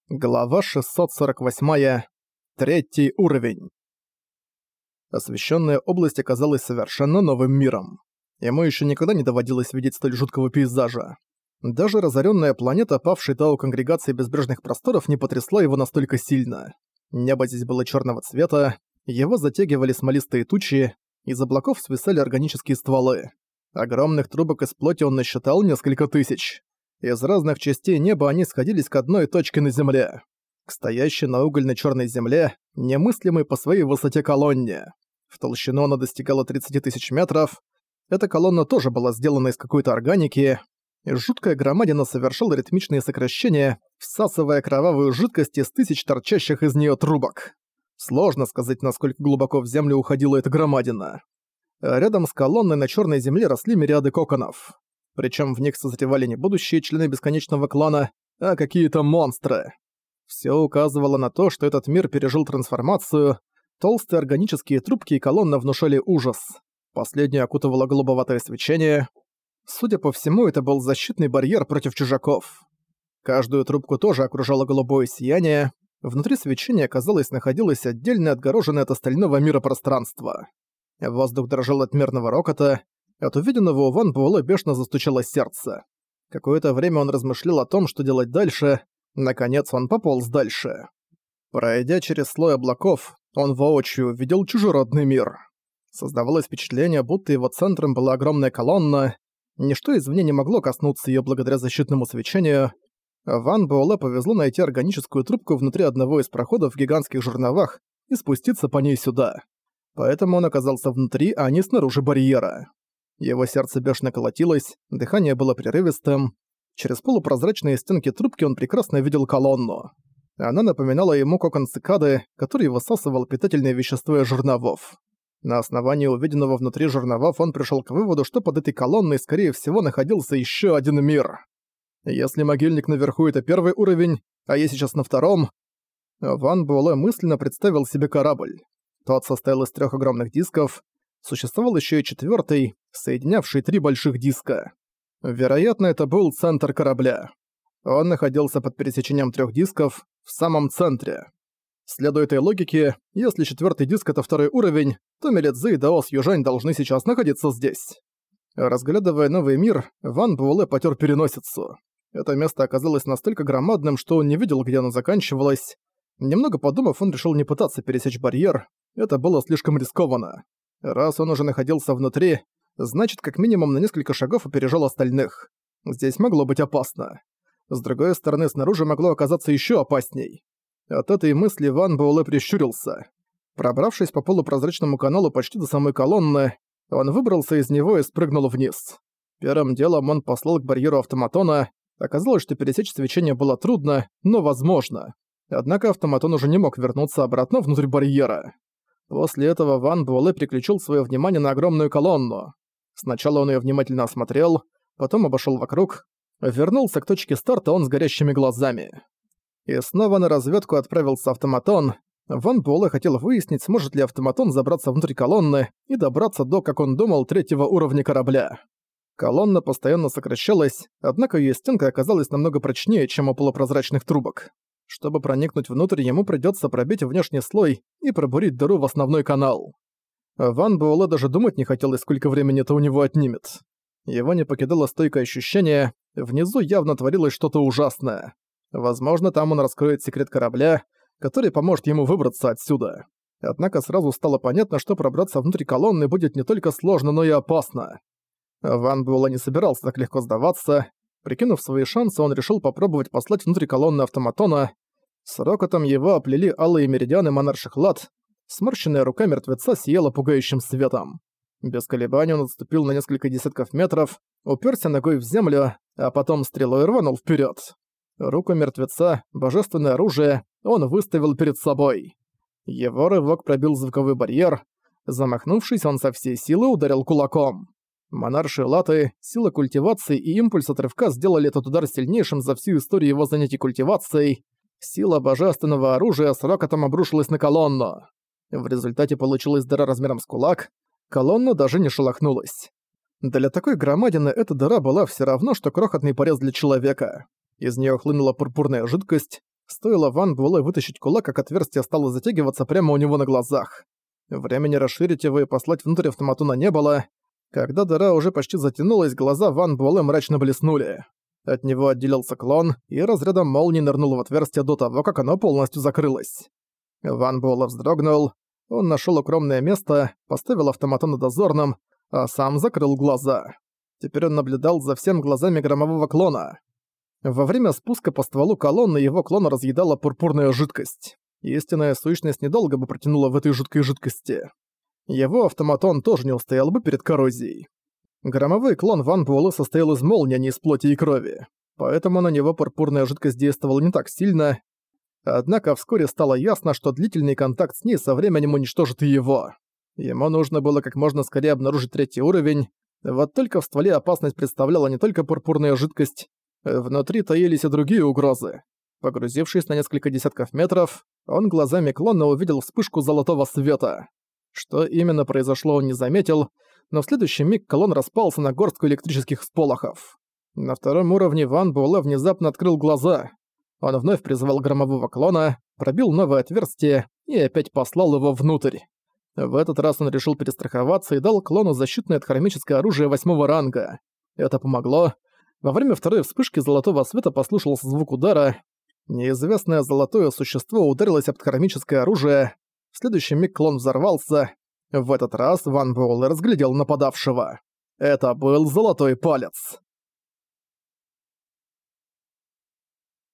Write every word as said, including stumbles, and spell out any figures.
Глава шестьсот сорок восемь. Третий уровень. Освещенная область оказалась совершенно новым миром. Ему еще никогда не доводилось видеть столь жуткого пейзажа. Даже разоренная планета, павшей Тау конгрегации безбрежных просторов, не потрясла его настолько сильно. Небо здесь было черного цвета, его затягивали смолистые тучи, из облаков свисали органические стволы. Огромных трубок из плоти он насчитал несколько тысяч. Из разных частей неба они сходились к одной точке на Земле. К стоящей на угольно-чёрной Земле, немыслимой по своей высоте колонне. В толщину она достигала тридцати тысяч метров. Эта колонна тоже была сделана из какой-то органики. И жуткая громадина совершала ритмичные сокращения, всасывая кровавую жидкость из тысяч торчащих из неё трубок. Сложно сказать, насколько глубоко в землю уходила эта громадина. Рядом с колонной на чёрной Земле росли мириады коконов. Причем в них созревали не будущие члены бесконечного клана, а какие-то монстры. Все указывало на то, что этот мир пережил трансформацию. Толстые органические трубки и колонна внушали ужас. Последнее окутывало голубоватое свечение. Судя по всему, это был защитный барьер против чужаков. Каждую трубку тоже окружало голубое сияние. Внутри свечения, казалось, находилось отдельное отгороженное от остального мира пространство. Воздух дрожал от мерного рокота. От увиденного у Ван Буэлэ бешено застучало сердце. Какое-то время он размышлял о том, что делать дальше. Наконец он пополз дальше. Пройдя через слой облаков, он воочию увидел чужеродный мир. Создавалось впечатление, будто его центром была огромная колонна. Ничто извне не могло коснуться её благодаря защитному свечению. Ван Буэлэ повезло найти органическую трубку внутри одного из проходов в гигантских жерновах и спуститься по ней сюда. Поэтому он оказался внутри, а не снаружи барьера. Его сердце бешено колотилось, дыхание было прерывистым. Через полупрозрачные стенки трубки он прекрасно видел колонну. Она напоминала ему кокон цикады, который высасывал питательные вещества из жерновов. На основании увиденного внутри жерновов он пришел к выводу, что под этой колонной, скорее всего, находился еще один мир. Если могильник наверху — это первый уровень, а я сейчас на втором... Ван Буэлэ мысленно представил себе корабль. Тот состоял из трех огромных дисков. Существовал еще и четвертый, соединявший три больших диска. Вероятно, это был центр корабля. Он находился под пересечением трех дисков в самом центре. Следуя этой логике, если четвертый диск — это второй уровень, то Мелицзы и Даос Южань должны сейчас находиться здесь. Разглядывая новый мир, Ван Буэлэ потер переносицу. Это место оказалось настолько громадным, что он не видел, где оно заканчивалось. Немного подумав, он решил не пытаться пересечь барьер. Это было слишком рискованно. Раз он уже находился внутри, значит, как минимум на несколько шагов опережал остальных. Здесь могло быть опасно. С другой стороны, снаружи могло оказаться еще опасней. От этой мысли Ван Буэлэ прищурился. Пробравшись по полупрозрачному каналу почти до самой колонны, он выбрался из него и спрыгнул вниз. Первым делом он послал к барьеру автоматона. Оказалось, что пересечь свечение было трудно, но возможно. Однако автоматон уже не мог вернуться обратно внутрь барьера. После этого Ван Буэлэ переключил своё внимание на огромную колонну. Сначала он её внимательно осмотрел, потом обошёл вокруг, вернулся к точке старта он с горящими глазами. И снова на разведку отправился автоматон. Ван Буэлэ хотел выяснить, сможет ли автоматон забраться внутрь колонны и добраться до, как он думал, третьего уровня корабля. Колонна постоянно сокращалась, однако её стенка оказалась намного прочнее, чем у полупрозрачных трубок. Чтобы проникнуть внутрь, ему придётся пробить внешний слой и пробурить дыру в основной канал. Ван Буэлэ даже думать не хотелось, сколько времени это у него отнимет. Его не покидало стойкое ощущение, внизу явно творилось что-то ужасное. Возможно, там он раскроет секрет корабля, который поможет ему выбраться отсюда. Однако сразу стало понятно, что пробраться внутрь колонны будет не только сложно, но и опасно. Ван Буэлэ не собирался так легко сдаваться. Прикинув свои шансы, он решил попробовать послать внутрь колонны автоматона. С рокотом его оплели алые меридианы монарших лад. Сморщенная рука мертвеца сияла пугающим светом. Без колебаний он отступил на несколько десятков метров, уперся ногой в землю, а потом стрелой рванул вперед. Руку мертвеца, божественное оружие, он выставил перед собой. Его рывок пробил звуковой барьер. Замахнувшись, он со всей силы ударил кулаком. Монаршие латы, сила культивации и импульс от рывка сделали этот удар сильнейшим за всю историю его занятий культивацией. Сила божественного оружия с рокотом обрушилась на колонну. В результате получилась дыра размером с кулак. Колонна даже не шелохнулась. Для такой громадины эта дыра была все равно, что крохотный порез для человека. Из нее хлынула пурпурная жидкость. Стоило Ван Буэлэ вытащить кулак, как отверстие стало затягиваться прямо у него на глазах. Времени расширить его и послать внутрь автоматона не было. Когда дыра уже почти затянулась, глаза Ван Буэлэ мрачно блеснули. От него отделился клон, и разрядом молнии нырнул в отверстие до того, как оно полностью закрылось. Ван Буэлэ вздрогнул. Он нашел укромное место, поставил автоматон на дозорном, а сам закрыл глаза. Теперь он наблюдал за всем глазами громового клона. Во время спуска по стволу колонны его клона разъедала пурпурная жидкость. Истинная сущность недолго бы протянула в этой жуткой жидкости. Его автоматон тоже не устоял бы перед коррозией. Громовой клон Ван Буэлэ состоял из молнии, а не из плоти и крови. Поэтому на него пурпурная жидкость действовала не так сильно. Однако вскоре стало ясно, что длительный контакт с ней со временем уничтожит и его. Ему нужно было как можно скорее обнаружить третий уровень. Вот только в стволе опасность представляла не только пурпурная жидкость. Внутри таились и другие угрозы. Погрузившись на несколько десятков метров, он глазами клона увидел вспышку золотого света. Что именно произошло, он не заметил, но в следующий миг клон распался на горстку электрических всполохов. На втором уровне Ван Буэлэ внезапно открыл глаза. Он вновь призвал громового клона, пробил новое отверстие и опять послал его внутрь. В этот раз он решил перестраховаться и дал клону защитное от хромическое оружие восьмого ранга. Это помогло. Во время второй вспышки золотого света послышался звук удара. Неизвестное золотое существо ударилось об хромическое оружие. В следующий миг клон взорвался. В этот раз Ван Буэлэ разглядел нападавшего. Это был Золотой Палец.